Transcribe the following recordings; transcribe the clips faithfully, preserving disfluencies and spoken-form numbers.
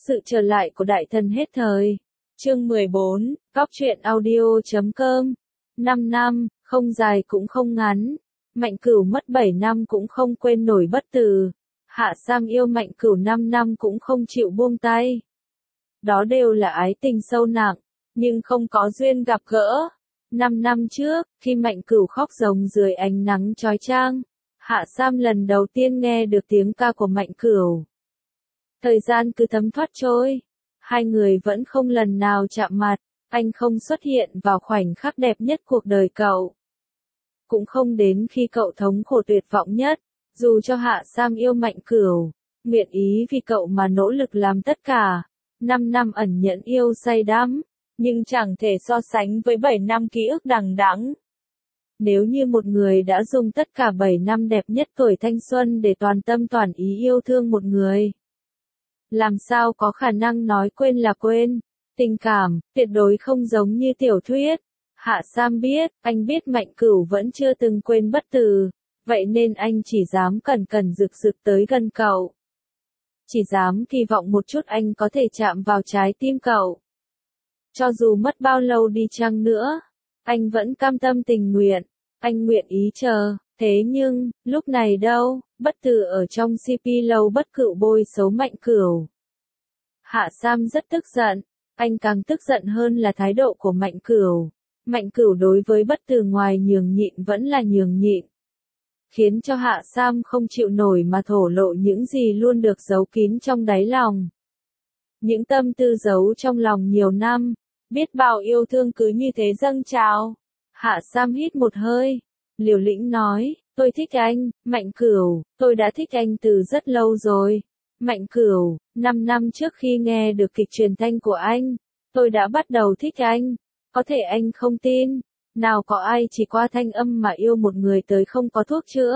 Sự trở lại của đại thần hết thời. Chương mười bốn, Góc truyện audio chấm com. năm năm, không dài cũng không ngắn. Mạnh Cửu mất bảy năm cũng không quên nổi bất tử. Hạ Sam yêu Mạnh Cửu năm năm cũng không chịu buông tay. Đó đều là ái tình sâu nặng, nhưng không có duyên gặp gỡ. Năm năm trước, khi Mạnh Cửu khóc ròng dưới ánh nắng chói chang, Hạ Sam lần đầu tiên nghe được tiếng ca của Mạnh Cửu. Thời gian cứ thấm thoát trôi, hai người vẫn không lần nào chạm mặt, anh không xuất hiện vào khoảnh khắc đẹp nhất cuộc đời cậu. Cũng không đến khi cậu thống khổ tuyệt vọng nhất, dù cho Hạ Sam yêu Mạnh Cửu, nguyện ý vì cậu mà nỗ lực làm tất cả. Năm năm ẩn nhẫn yêu say đắm, nhưng chẳng thể so sánh với bảy năm ký ức đằng đẵng. Nếu như một người đã dùng tất cả bảy năm đẹp nhất tuổi thanh xuân để toàn tâm toàn ý yêu thương một người, làm sao có khả năng nói quên là quên. Tình cảm, tuyệt đối không giống như tiểu thuyết. Hạ Sam biết, anh biết Mạnh Cửu vẫn chưa từng quên bất tử, vậy nên anh chỉ dám cẩn cẩn rực rực tới gần cậu. Chỉ dám kỳ vọng một chút anh có thể chạm vào trái tim cậu. Cho dù mất bao lâu đi chăng nữa, anh vẫn cam tâm tình nguyện, anh nguyện ý chờ. Thế nhưng, lúc này đâu, bất tử ở trong xê pê lâu bất cựu bôi xấu Mạnh Cửu. Hạ Sam rất tức giận, anh càng tức giận hơn là thái độ của Mạnh Cửu. Mạnh Cửu đối với bất tử ngoài nhường nhịn vẫn là nhường nhịn, khiến cho Hạ Sam không chịu nổi mà thổ lộ những gì luôn được giấu kín trong đáy lòng. Những tâm tư giấu trong lòng nhiều năm, biết bao yêu thương cứ như thế dâng trào. Hạ Sam hít một hơi, liều lĩnh nói, tôi thích anh, Mạnh Cửu, tôi đã thích anh từ rất lâu rồi. Mạnh Cửu, năm năm trước khi nghe được kịch truyền thanh của anh, tôi đã bắt đầu thích anh. Có thể anh không tin, nào có ai chỉ qua thanh âm mà yêu một người tới không có thuốc chữa.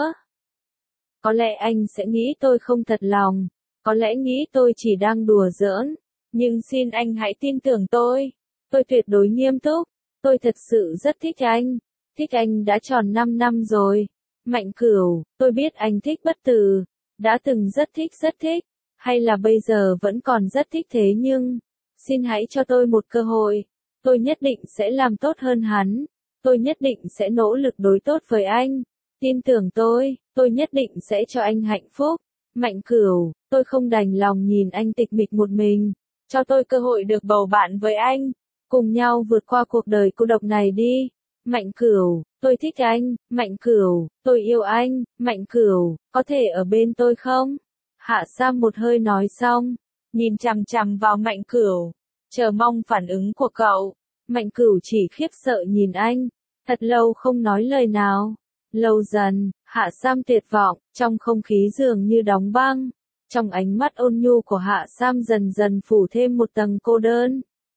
Có lẽ anh sẽ nghĩ tôi không thật lòng, có lẽ nghĩ tôi chỉ đang đùa giỡn, nhưng xin anh hãy tin tưởng tôi, tôi tuyệt đối nghiêm túc, tôi thật sự rất thích anh, thích anh đã tròn năm năm rồi. Mạnh Cửu, tôi biết anh thích bất tử, đã từng rất thích rất thích, hay là bây giờ vẫn còn rất thích thế nhưng, xin hãy cho tôi một cơ hội, tôi nhất định sẽ làm tốt hơn hắn, tôi nhất định sẽ nỗ lực đối tốt với anh, tin tưởng tôi, tôi nhất định sẽ cho anh hạnh phúc. Mạnh Cửu, tôi không đành lòng nhìn anh tịch mịch một mình, cho tôi cơ hội được bầu bạn với anh, cùng nhau vượt qua cuộc đời cô độc này đi. Mạnh Cửu, tôi thích anh, Mạnh Cửu, tôi yêu anh, Mạnh Cửu, có thể ở bên tôi không? Hạ Sam một hơi nói xong, nhìn chằm chằm vào Mạnh Cửu, chờ mong phản ứng của cậu. Mạnh Cửu chỉ khiếp sợ nhìn anh, thật lâu không nói lời nào. Lâu dần, Hạ Sam tuyệt vọng, trong không khí dường như đóng băng, trong ánh mắt ôn nhu của Hạ Sam dần dần phủ thêm một tầng cô đơn.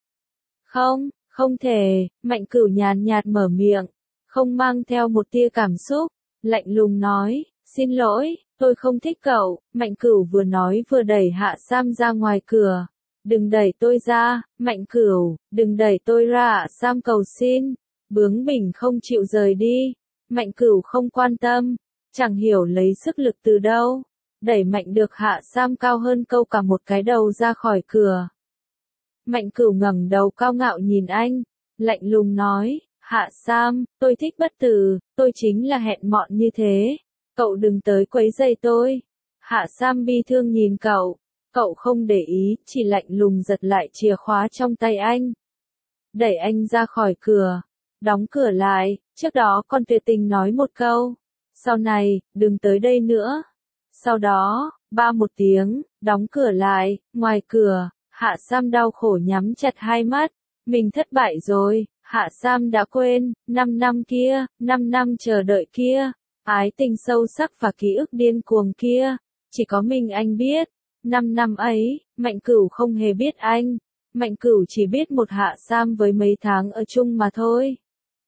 Không, không thể, Mạnh Cửu nhàn nhạt mở miệng, không mang theo một tia cảm xúc, lạnh lùng nói, xin lỗi, tôi không thích cậu. Mạnh Cửu vừa nói vừa đẩy Hạ Sam ra ngoài cửa. Đừng đẩy tôi ra, Mạnh Cửu, đừng đẩy tôi ra. Hạ Sam cầu xin, bướng bỉnh không chịu rời đi. Mạnh Cửu không quan tâm, chẳng hiểu lấy sức lực từ đâu, đẩy mạnh được Hạ Sam cao hơn câu cả một cái đầu ra khỏi cửa. Mạnh Cửu ngẩng đầu cao ngạo nhìn anh, lạnh lùng nói, Hạ Sam, tôi thích bất tử, tôi chính là hẹn mọn như thế, cậu đừng tới quấy rầy tôi. Hạ Sam bi thương nhìn cậu, cậu không để ý, chỉ lạnh lùng giật lại chìa khóa trong tay anh, đẩy anh ra khỏi cửa, đóng cửa lại, trước đó còn tuyệt tình nói một câu, sau này, đừng tới đây nữa. Sau đó, ba một tiếng, đóng cửa lại, ngoài cửa, Hạ Sam đau khổ nhắm chặt hai mắt, mình thất bại rồi. Hạ Sam đã quên, năm năm kia, năm năm chờ đợi kia, ái tình sâu sắc và ký ức điên cuồng kia, chỉ có mình anh biết. Năm năm ấy, Mạnh Cửu không hề biết anh, Mạnh Cửu chỉ biết một Hạ Sam với mấy tháng ở chung mà thôi.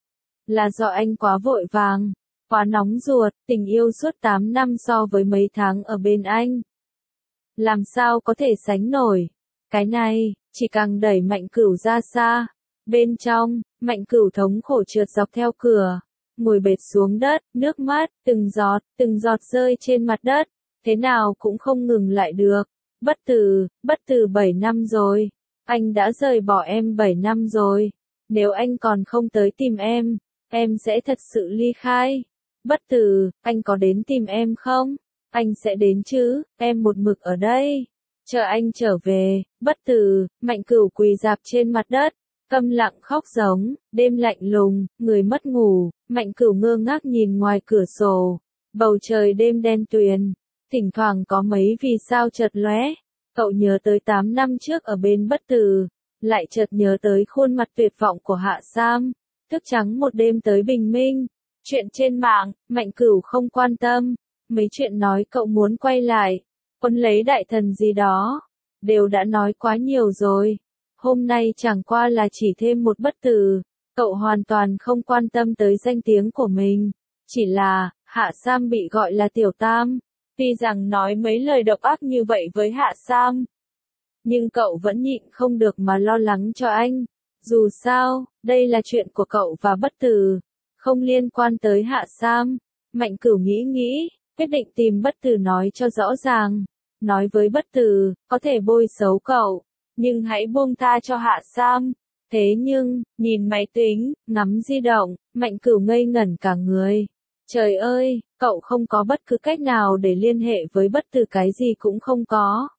Là do anh quá vội vàng, quá nóng ruột, tình yêu suốt tám năm so với mấy tháng ở bên anh. Làm sao có thể sánh nổi, cái này, chỉ càng đẩy Mạnh Cửu ra xa. Bên trong, Mạnh Cửu thống khổ trượt dọc theo cửa, ngồi bệt xuống đất, nước mắt, từng giọt, từng giọt rơi trên mặt đất, thế nào cũng không ngừng lại được. Bất Tử, Bất Tử bảy năm rồi. Anh đã rời bỏ em bảy năm rồi. Nếu anh còn không tới tìm em, em sẽ thật sự ly khai. Bất Tử, anh có đến tìm em không? Anh sẽ đến chứ, em một mực ở đây. Chờ anh trở về. Bất Tử, Mạnh Cửu quỳ rạp trên mặt đất, câm lặng khóc giống, đêm lạnh lùng, người mất ngủ, Mạnh Cửu ngơ ngác nhìn ngoài cửa sổ. Bầu trời đêm đen tuyền, thỉnh thoảng có mấy vì sao chợt lóe. Cậu nhớ tới tám năm trước ở bên Bất Tử, lại chợt nhớ tới khuôn mặt tuyệt vọng của Hạ Sam. Thức trắng một đêm tới bình minh. Chuyện trên mạng, Mạnh Cửu không quan tâm. Mấy chuyện nói cậu muốn quay lại, quân lấy đại thần gì đó, đều đã nói quá nhiều rồi. Hôm nay chẳng qua là chỉ thêm một Bất Tử. Cậu hoàn toàn không quan tâm tới danh tiếng của mình. Chỉ là, Hạ Sam bị gọi là Tiểu Tam. Tuy rằng nói mấy lời độc ác như vậy với Hạ Sam, nhưng cậu vẫn nhịn không được mà lo lắng cho anh. Dù sao, đây là chuyện của cậu và Bất Tử, không liên quan tới Hạ Sam. Mạnh Cửu nghĩ nghĩ, quyết định tìm Bất Tử nói cho rõ ràng. Nói với Bất Tử, có thể bôi xấu cậu, nhưng hãy buông tha cho Hạ Sam. Thế nhưng, nhìn máy tính, ngắm di động, Mạnh Cửu ngây ngẩn cả người. Trời ơi, cậu không có bất cứ cách nào để liên hệ với Bất Tử, cái gì cũng không có.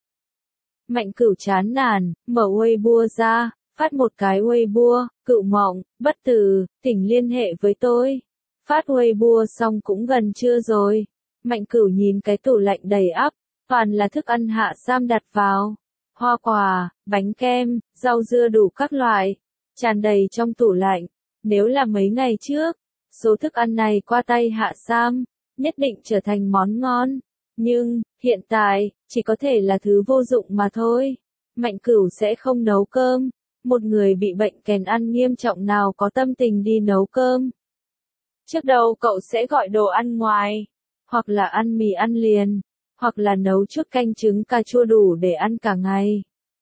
Mạnh Cửu chán nản, mở Weibo ra, phát một cái Weibo, Cửu Mộng, Bất Tử, thỉnh liên hệ với tôi. Phát Weibo xong cũng gần trưa rồi. Mạnh Cửu nhìn cái tủ lạnh đầy ắp, toàn là thức ăn Hạ Sam đặt vào. Hoa quả, bánh kem, rau dưa đủ các loại, tràn đầy trong tủ lạnh. Nếu là mấy ngày trước, số thức ăn này qua tay Hạ Sam, nhất định trở thành món ngon. Nhưng, hiện tại, chỉ có thể là thứ vô dụng mà thôi. Mạnh Cửu sẽ không nấu cơm. Một người bị bệnh kèn ăn nghiêm trọng nào có tâm tình đi nấu cơm. Trước đầu cậu sẽ gọi đồ ăn ngoài, hoặc là ăn mì ăn liền, hoặc là nấu chút canh trứng cà chua đủ để ăn cả ngày.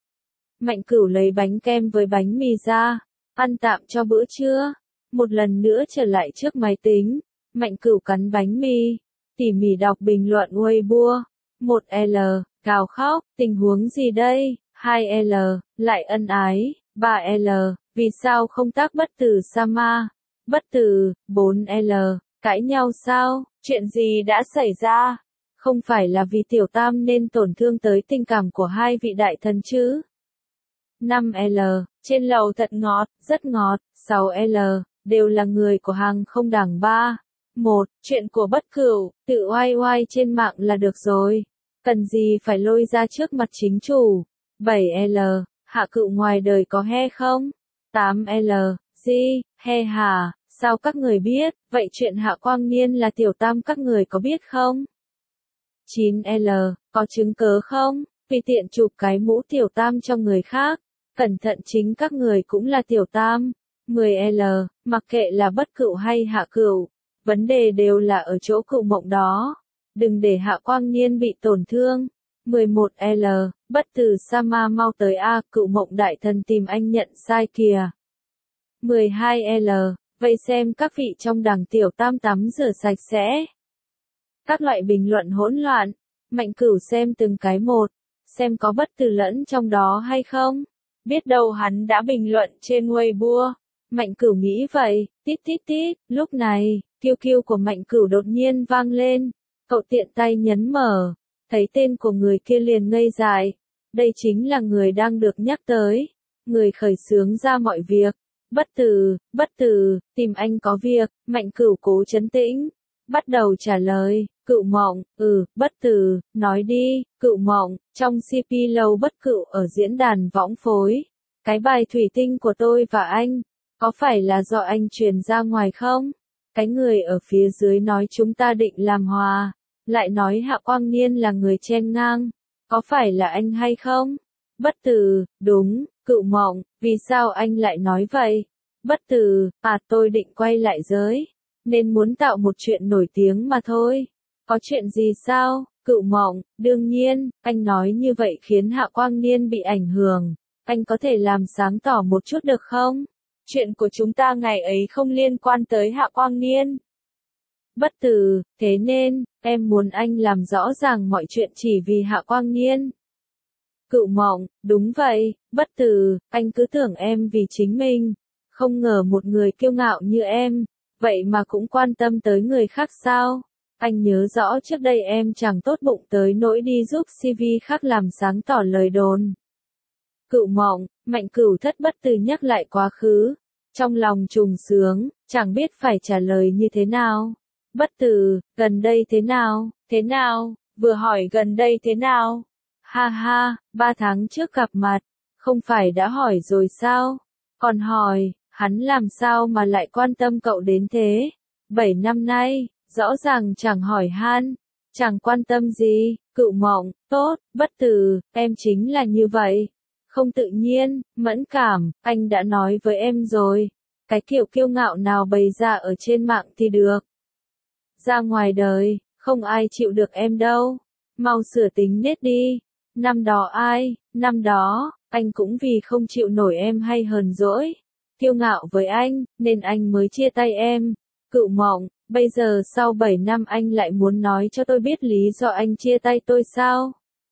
Mạnh Cửu lấy bánh kem với bánh mì ra, ăn tạm cho bữa trưa. Một lần nữa trở lại trước máy tính, Mạnh Cửu cắn bánh mì, tỉ mỉ đọc bình luận Weibo. một L, gào khóc, tình huống gì đây? hai L, lại ân ái. ba L, vì sao không tác Bất Tử Sama? Bất Tử. bốn L, cãi nhau sao? Chuyện gì đã xảy ra? Không phải là vì Tiểu Tam nên tổn thương tới tình cảm của hai vị đại thần chứ? năm L, trên lầu thật ngọt, rất ngọt. sáu L, đều là người của hàng không đảng ba. một. Chuyện của Bất Cửu, tự oai oai trên mạng là được rồi. Cần gì phải lôi ra trước mặt chính chủ. bảy L, Hạ Cửu ngoài đời có he không? tám L, gì, he hả, sao các người biết, vậy chuyện Hạ Quang Niên là Tiểu Tam các người có biết không? chín L, có chứng cớ không? Vì tiện chụp cái mũ Tiểu Tam cho người khác, cẩn thận chính các người cũng là Tiểu Tam. mười L, mặc kệ là Bất Cửu hay Hạ Cửu, vấn đề đều là ở chỗ Cửu Mộng đó. Đừng để Hạ Quang Niên bị tổn thương. mười một L, Bất Tử Sama mau tới a, Cửu Mộng đại thần tìm anh nhận sai kìa. mười hai L, vậy xem các vị trong đảng Tiểu Tam tắm rửa sạch sẽ. Các loại bình luận hỗn loạn, Mạnh Cửu xem từng cái một, xem có Bất Tử lẫn trong đó hay không. Biết đâu hắn đã bình luận trên Weibo. Mạnh Cửu nghĩ vậy, tít tít tít, lúc này, kiu kiu của Mạnh Cửu đột nhiên vang lên. Cậu tiện tay nhấn mở, thấy tên của người kia liền ngây dại. Đây chính là người đang được nhắc tới, người khởi xướng ra mọi việc. Bất Tử, Bất Tử, tìm anh có việc. Mạnh Cửu cố trấn tĩnh, bắt đầu trả lời. Cửu Mộng, ừ, Bất Tử, nói đi. Cửu Mộng, trong xê pê lâu Bất Cửu ở diễn đàn võng phối, cái bài thủy tinh của tôi và anh, có phải là do anh truyền ra ngoài không? Cái người ở phía dưới nói chúng ta định làm hòa, lại nói Hạ Quang Niên là người chen ngang, có phải là anh hay không? Bất Tử, đúng. Cửu Mộng, vì sao anh lại nói vậy? Bất Tử, à tôi định quay lại giới, nên muốn tạo một chuyện nổi tiếng mà thôi. Có chuyện gì sao? Cửu Mộng, đương nhiên, anh nói như vậy khiến Hạ Quang Niên bị ảnh hưởng. Anh có thể làm sáng tỏ một chút được không? Chuyện của chúng ta ngày ấy không liên quan tới Hạ Quang Niên. Bất Tử, thế nên, em muốn anh làm rõ ràng mọi chuyện chỉ vì Hạ Quang Niên. Cựu Mộng, đúng vậy, Bất Tử, anh cứ tưởng em vì chính mình. Không ngờ một người kiêu ngạo như em, vậy mà cũng quan tâm tới người khác sao? Anh nhớ rõ trước đây em chẳng tốt bụng tới nỗi đi giúp xê vê khác làm sáng tỏ lời đồn. Cựu Mộng, Mạnh Cửu Thất bất từ nhắc lại quá khứ. Trong lòng trùng sướng, chẳng biết phải trả lời như thế nào. Bất Tử, gần đây thế nào, thế nào, vừa hỏi gần đây thế nào? Ha ha, ba tháng trước gặp mặt, không phải đã hỏi rồi sao? Còn hỏi, hắn làm sao mà lại quan tâm cậu đến thế? Bảy năm nay, rõ ràng chẳng hỏi han, chẳng quan tâm gì. Cựu Mộng, tốt, Bất Tử, em chính là như vậy. Không tự nhiên, mẫn cảm, anh đã nói với em rồi. Cái kiểu kiêu ngạo nào bày ra ở trên mạng thì được. Ra ngoài đời, không ai chịu được em đâu. Mau sửa tính nết đi. Năm đó ai, năm đó, anh cũng vì không chịu nổi em hay hờn dỗi, kiêu ngạo với anh, nên anh mới chia tay em. Cựu Mộng, bây giờ sau bảy năm anh lại muốn nói cho tôi biết lý do anh chia tay tôi sao?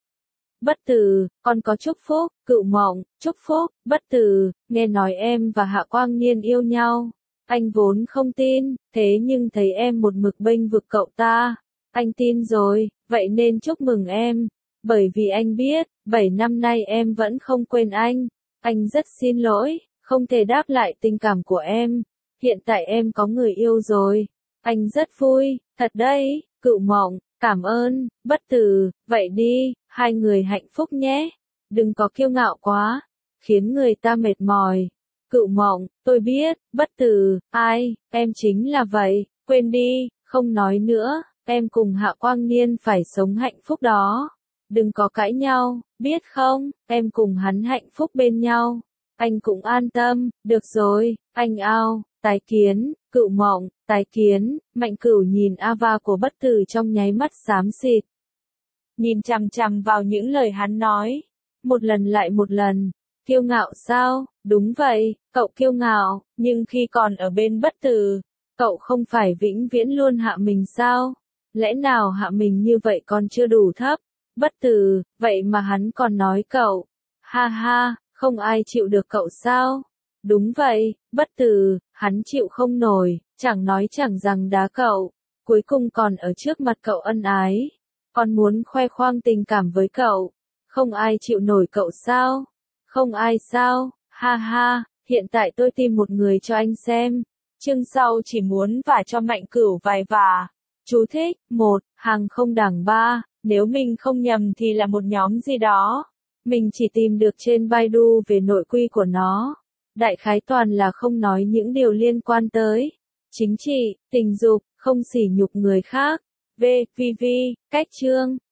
Bất Tử, con có chúc phúc. Cựu Mộng, chúc phúc. Bất Tử, nghe nói em và Hạ Quang Niên yêu nhau. Anh vốn không tin, thế nhưng thấy em một mực bênh vực cậu ta. Anh tin rồi, vậy nên chúc mừng em. Bởi vì anh biết, bảy năm nay em vẫn không quên anh. Anh rất xin lỗi, không thể đáp lại tình cảm của em. Hiện tại em có người yêu rồi. Anh rất vui, thật đấy. Cựu Mộng, cảm ơn. Bất Tử, vậy đi, hai người hạnh phúc nhé. Đừng có kiêu ngạo quá, khiến người ta mệt mỏi. Cựu Mộng, tôi biết. Bất Tử, ai, em chính là vậy. Quên đi, không nói nữa. Em cùng Hạ Quang Niên phải sống hạnh phúc đó. Đừng có cãi nhau, biết không, em cùng hắn hạnh phúc bên nhau. Anh cũng an tâm, được rồi, anh ao, tái kiến. Cựu Mộng, tái kiến. Mạnh Cửu nhìn Ava của Bất Tử trong nháy mắt xám xịt. Nhìn chằm chằm vào những lời hắn nói. Một lần lại một lần. Kiêu ngạo sao? Đúng vậy, cậu kiêu ngạo, nhưng khi còn ở bên Bất Tử, cậu không phải vĩnh viễn luôn hạ mình sao? Lẽ nào hạ mình như vậy còn chưa đủ thấp? Bất Tử, vậy mà hắn còn nói cậu. Ha ha, không ai chịu được cậu sao? Đúng vậy, Bất Tử, hắn chịu không nổi, chẳng nói chẳng rằng đá cậu. Cuối cùng còn ở trước mặt cậu ân ái. Còn muốn khoe khoang tình cảm với cậu. Không ai chịu nổi cậu sao? Không ai sao? Ha ha, hiện tại tôi tìm một người cho anh xem. Chương sau chỉ muốn vả cho Mạnh Cửu vài vả. Chú thích, một, hàng không đẳng ba. Nếu mình không nhầm thì là một nhóm gì đó. Mình chỉ tìm được trên Baidu về nội quy của nó. Đại khái toàn là không nói những điều liên quan tới chính trị, tình dục, không sỉ nhục người khác. V, vê vê, cách chương.